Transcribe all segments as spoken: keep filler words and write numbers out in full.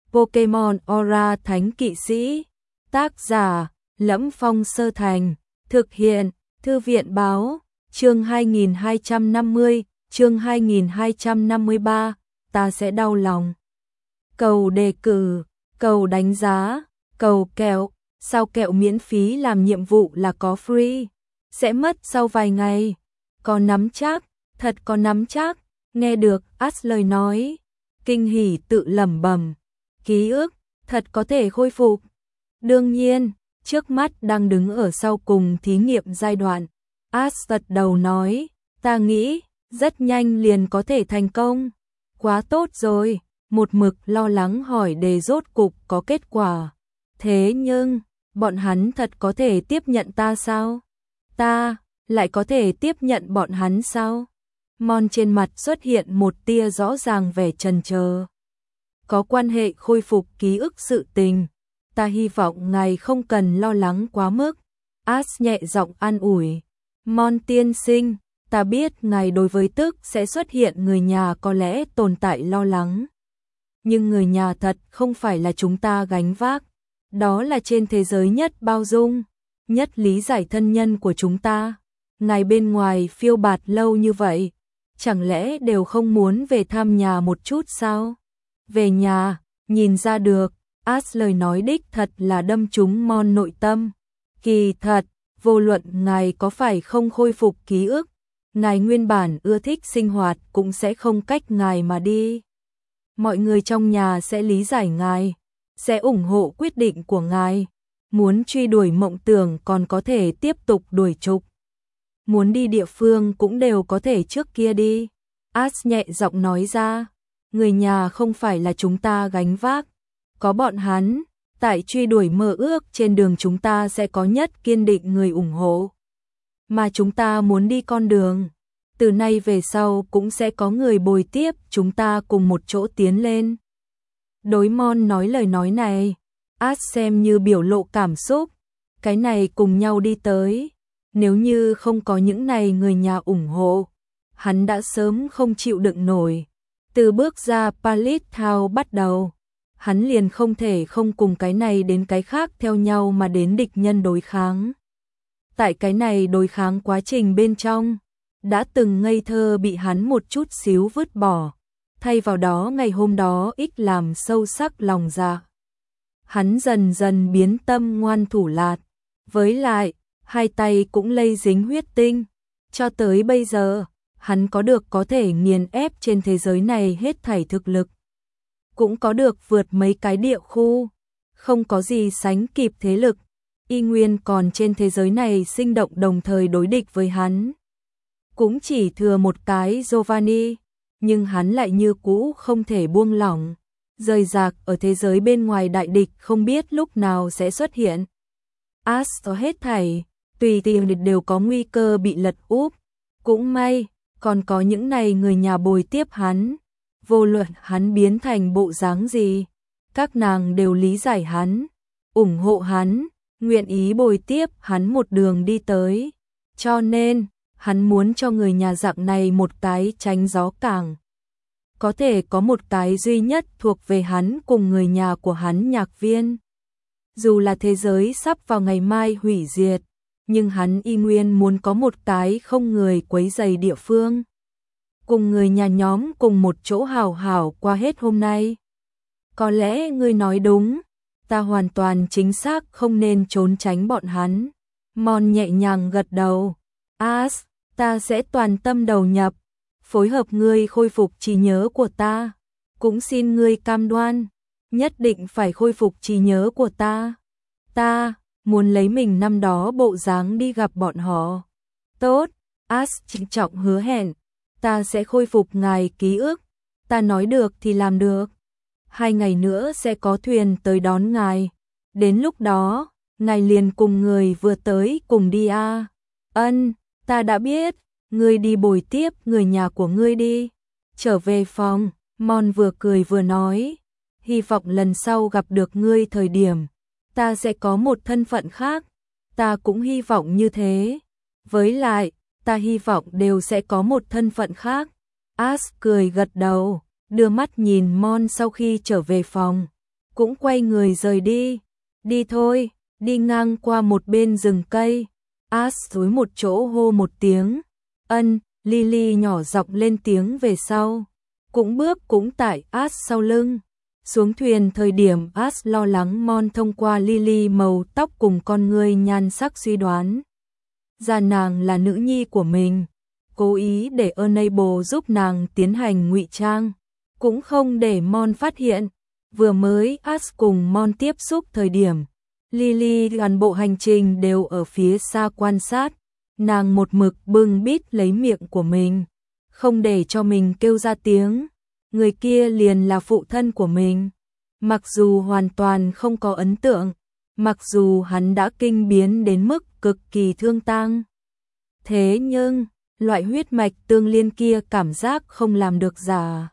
Pokemon Aura Thánh Kỵ Sĩ. Tác giả: Lẫm Phong Sơ Thành. Thực hiện: Thư viện Báo. Chương hai nghìn hai trăm năm mươi, chương hai nghìn hai trăm năm mươi ba, ta sẽ đau lòng. Cầu đề cử, cầu đánh giá, cầu kẹo, sao kẹo miễn phí làm nhiệm vụ là có free, sẽ mất sau vài ngày. Có nắm chắc, thật có nắm chắc. Nghe được Ash lời nói, kinh hỉ tự lẩm bẩm, ký ức thật có thể khôi phục. Đương nhiên, trước mắt đang đứng ở sau cùng thí nghiệm giai đoạn. Ash gật đầu nói, ta nghĩ rất nhanh liền có thể thành công. Quá tốt rồi. Một mực lo lắng hỏi đề rốt cục có kết quả. Thế nhưng, bọn hắn thật có thể tiếp nhận ta sao? Ta lại có thể tiếp nhận bọn hắn sao? Mon trên mặt xuất hiện một tia rõ ràng vẻ chần chờ. Có quan hệ khôi phục ký ức sự tình. Ta hy vọng ngài không cần lo lắng quá mức. Ash nhẹ giọng an ủi. Mon tiên sinh, ta biết ngài đối với tức sẽ xuất hiện người nhà có lẽ tồn tại lo lắng. Nhưng người nhà thật không phải là chúng ta gánh vác. Đó là trên thế giới nhất bao dung, nhất lý giải thân nhân của chúng ta. Ngài bên ngoài phiêu bạt lâu như vậy, chẳng lẽ đều không muốn về thăm nhà một chút sao? Về nhà, nhìn ra được, Ash lời nói đích thật là đâm trúng Mon nội tâm. Kỳ thật, vô luận ngài có phải không khôi phục ký ức, ngài nguyên bản ưa thích sinh hoạt cũng sẽ không cách ngài mà đi. Mọi người trong nhà sẽ lý giải ngài, sẽ ủng hộ quyết định của ngài. Muốn truy đuổi mộng tưởng còn có thể tiếp tục đuổi trục. Muốn đi địa phương cũng đều có thể trước kia đi. Ash nhẹ giọng nói ra, người nhà không phải là chúng ta gánh vác. Có bọn hắn, tại truy đuổi mơ ước trên đường chúng ta sẽ có nhất kiên định người ủng hộ. Mà chúng ta muốn đi con đường, từ nay về sau cũng sẽ có người bồi tiếp chúng ta cùng một chỗ tiến lên. Đối Mon nói lời nói này, Ash xem như biểu lộ cảm xúc. Cái này cùng nhau đi tới. Nếu như không có những này người nhà ủng hộ, hắn đã sớm không chịu đựng nổi. Từ bước ra Palace Town bắt đầu, hắn liền không thể không cùng cái này đến cái khác theo nhau mà đến địch nhân đối kháng. Tại cái này đối kháng quá trình bên trong, đã từng ngây thơ bị hắn một chút xíu vứt bỏ, thay vào đó ngày hôm đó ít làm sâu sắc lòng dạ. Hắn dần dần biến tâm ngoan thủ lạt, với lại, hai tay cũng lây dính huyết tinh. Cho tới bây giờ, hắn có được có thể nghiền ép trên thế giới này hết thảy thực lực. Cũng có được vượt mấy cái địa khu, không có gì sánh kịp thế lực. Y nguyên còn trên thế giới này sinh động đồng thời đối địch với hắn. Cũng chỉ thừa một cái Giovanni, nhưng hắn lại như cũ không thể buông lỏng. Rời rạc ở thế giới bên ngoài đại địch không biết lúc nào sẽ xuất hiện. Ash hết thảy, tùy tiện đều có nguy cơ bị lật úp. Cũng may, còn có những này người nhà bồi tiếp hắn. Vô luận hắn biến thành bộ dáng gì, các nàng đều lý giải hắn, ủng hộ hắn, nguyện ý bồi tiếp hắn một đường đi tới. Cho nên, hắn muốn cho người nhà dạng này một cái tránh gió cảng. Có thể có một cái duy nhất thuộc về hắn cùng người nhà của hắn nhạc viên. Dù là thế giới sắp vào ngày mai hủy diệt, nhưng hắn y nguyên muốn có một cái không người quấy rầy địa phương. Cùng người nhà nhóm cùng một chỗ hào hào qua hết hôm nay. Có lẽ ngươi nói đúng, ta hoàn toàn chính xác không nên trốn tránh bọn hắn. Mon nhẹ nhàng gật đầu. Ash, ta sẽ toàn tâm đầu nhập, phối hợp ngươi khôi phục trí nhớ của ta. Cũng xin ngươi cam đoan, nhất định phải khôi phục trí nhớ của ta. Ta muốn lấy mình năm đó bộ dáng đi gặp bọn họ. Tốt, Ash trịnh trọng hứa hẹn, ta sẽ khôi phục ngài ký ức. Ta nói được thì làm được. Hai ngày nữa sẽ có thuyền tới đón ngài. Đến lúc đó, ngài liền cùng người vừa tới cùng đi a. Ân, ta đã biết, ngươi đi bồi tiếp người nhà của ngươi đi. Trở về phòng, Mon vừa cười vừa nói, hy vọng lần sau gặp được ngươi thời điểm, ta sẽ có một thân phận khác. Ta cũng hy vọng như thế. Với lại, ta hy vọng đều sẽ có một thân phận khác. Ash cười gật đầu, đưa mắt nhìn Mon sau khi trở về phòng. cũng quay người rời đi. Đi thôi, đi ngang qua một bên rừng cây. Ash dúi một chỗ hô một tiếng. Ân, Lily nhỏ giọng lên tiếng về sau. Cũng bước cũng tại Ash sau lưng. Xuống thuyền thời điểm Ash lo lắng Mon thông qua Lily màu tóc cùng con người nhan sắc suy đoán ra nàng là nữ nhi của mình, cố ý để Enable giúp nàng tiến hành ngụy trang, cũng không để Mon phát hiện. Vừa mới Ash cùng Mon tiếp xúc thời điểm, Lily toàn bộ hành trình đều ở phía xa quan sát, nàng một mực bưng bít lấy miệng của mình, không để cho mình kêu ra tiếng. Người kia liền là phụ thân của mình. Mặc dù hoàn toàn không có ấn tượng, mặc dù hắn đã kinh biến đến mức cực kỳ thương tang, thế nhưng loại huyết mạch tương liên kia cảm giác không làm được giả.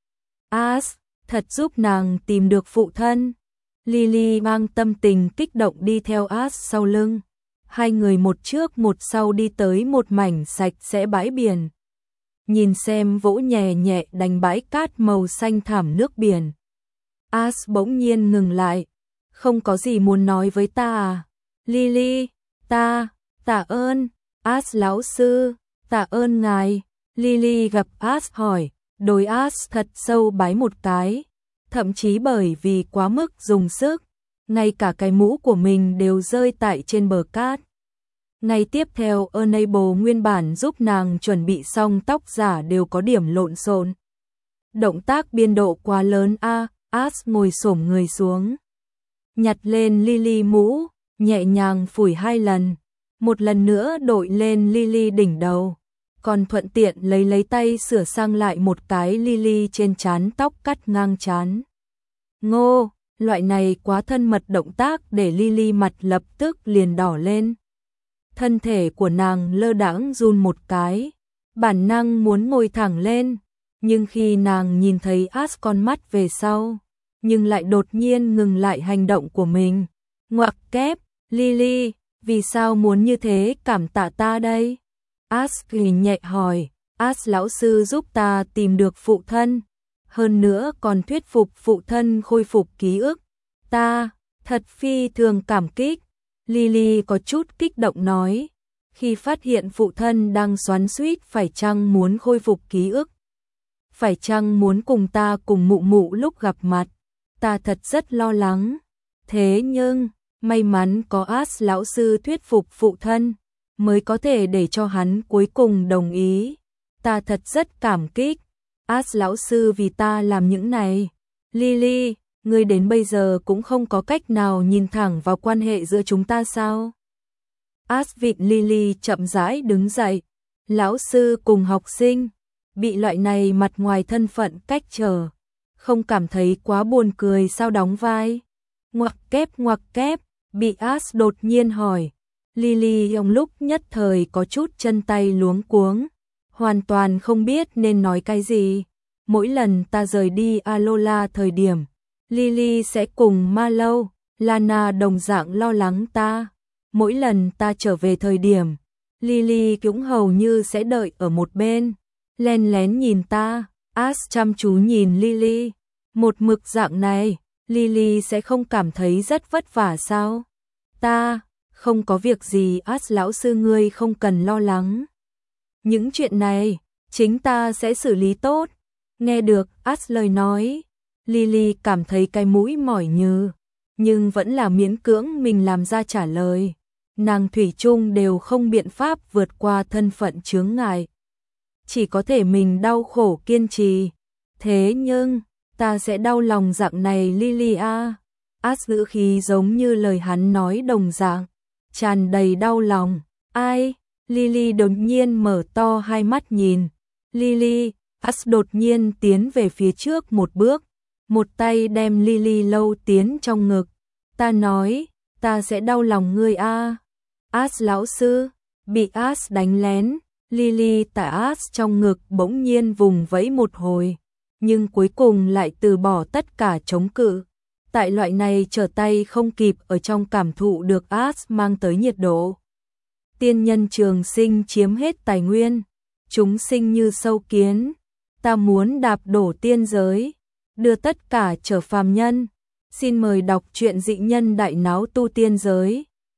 Ash thật giúp nàng tìm được phụ thân. Lily mang tâm tình kích động đi theo Ash sau lưng. Hai người một trước một sau đi tới một mảnh sạch sẽ bãi biển. Nhìn xem vỗ nhẹ nhẹ đánh bãi cát màu xanh thẳm nước biển. Ash bỗng nhiên ngừng lại. Không có gì muốn nói với ta à? Lily, ta, tạ ơn. Ash lão sư, tạ ơn ngài. Lily gặp Ash hỏi, đối Ash thật sâu bái một cái. Thậm chí bởi vì quá mức dùng sức, ngay cả cái mũ của mình đều rơi tại trên bờ cát. Ngày tiếp theo Enable nguyên bản giúp nàng chuẩn bị xong tóc giả đều có điểm lộn xộn. Động tác biên độ quá lớn a, à, Ash ngồi xổm người xuống, nhặt lên Lily mũ, nhẹ nhàng phủi hai lần, một lần nữa đội lên Lily đỉnh đầu, còn thuận tiện lấy lấy tay sửa sang lại một cái Lily trên trán tóc cắt ngang trán. Ngô, loại này quá thân mật động tác để Lily mặt lập tức liền đỏ lên. Thân thể của nàng lơ đãng run một cái, bản năng muốn ngồi thẳng lên, nhưng khi nàng nhìn thấy Ash con mắt về sau, nhưng lại đột nhiên ngừng lại hành động của mình. Ngoặc kép, Lily, vì sao muốn như thế cảm tạ ta đây? Ash cười nhẹ hỏi, Ash lão sư giúp ta tìm được phụ thân, hơn nữa còn thuyết phục phụ thân khôi phục ký ức. Ta, thật phi thường cảm kích. Lily có chút kích động nói, khi phát hiện phụ thân đang xoắn xuýt phải chăng muốn khôi phục ký ức, phải chăng muốn cùng ta cùng mụ mụ lúc gặp mặt, ta thật rất lo lắng. Thế nhưng, may mắn có Ash lão sư thuyết phục phụ thân, mới có thể để cho hắn cuối cùng đồng ý. Ta thật rất cảm kích. Ash lão sư vì ta làm những này. Lily, ngươi đến bây giờ cũng không có cách nào nhìn thẳng vào quan hệ giữa chúng ta sao? Ash vịn Lily chậm rãi đứng dậy. Lão sư cùng học sinh, bị loại này mặt ngoài thân phận cách trở, không cảm thấy quá buồn cười sao đóng vai? Ngoặc kép ngoặc kép, bị Ash đột nhiên hỏi. Lily trong lúc nhất thời có chút chân tay luống cuống, hoàn toàn không biết nên nói cái gì. Mỗi lần ta rời đi Alola thời điểm, Lily sẽ cùng Marlowe, Lana đồng dạng lo lắng ta. Mỗi lần ta trở về thời điểm, Lily cũng hầu như sẽ đợi ở một bên, len lén nhìn ta. Ash chăm chú nhìn Lily. Một mực dạng này, Lily sẽ không cảm thấy rất vất vả sao? Ta, không có việc gì Ash lão sư ngươi không cần lo lắng. Những chuyện này, chính ta sẽ xử lý tốt. Nghe được Ash lời nói, Lily cảm thấy cái mũi mỏi nhừ, nhưng vẫn là miễn cưỡng mình làm ra trả lời. Nàng thủy chung đều không biện pháp vượt qua thân phận chướng ngại, chỉ có thể mình đau khổ kiên trì. Thế nhưng, ta sẽ đau lòng dạng này Lily a. Ash ngữ khí giống như lời hắn nói đồng dạng, tràn đầy đau lòng. Ai? Lily đột nhiên mở to hai mắt nhìn. Lily, Ash đột nhiên tiến về phía trước một bước, một tay đem Lily lâu tiến trong ngực. Ta nói, ta sẽ đau lòng ngươi a. Ash lão sư, bị Ash đánh lén, Lily tại Ash trong ngực bỗng nhiên vùng vẫy một hồi, nhưng cuối cùng lại từ bỏ tất cả chống cự. Tại loại này trở tay không kịp ở trong cảm thụ được Ash mang tới nhiệt độ. Tiên nhân trường sinh chiếm hết tài nguyên, chúng sinh như sâu kiến, ta muốn đạp đổ tiên giới, đưa tất cả trở phàm nhân. Xin mời đọc truyện Dị nhân đại náo tu tiên giới.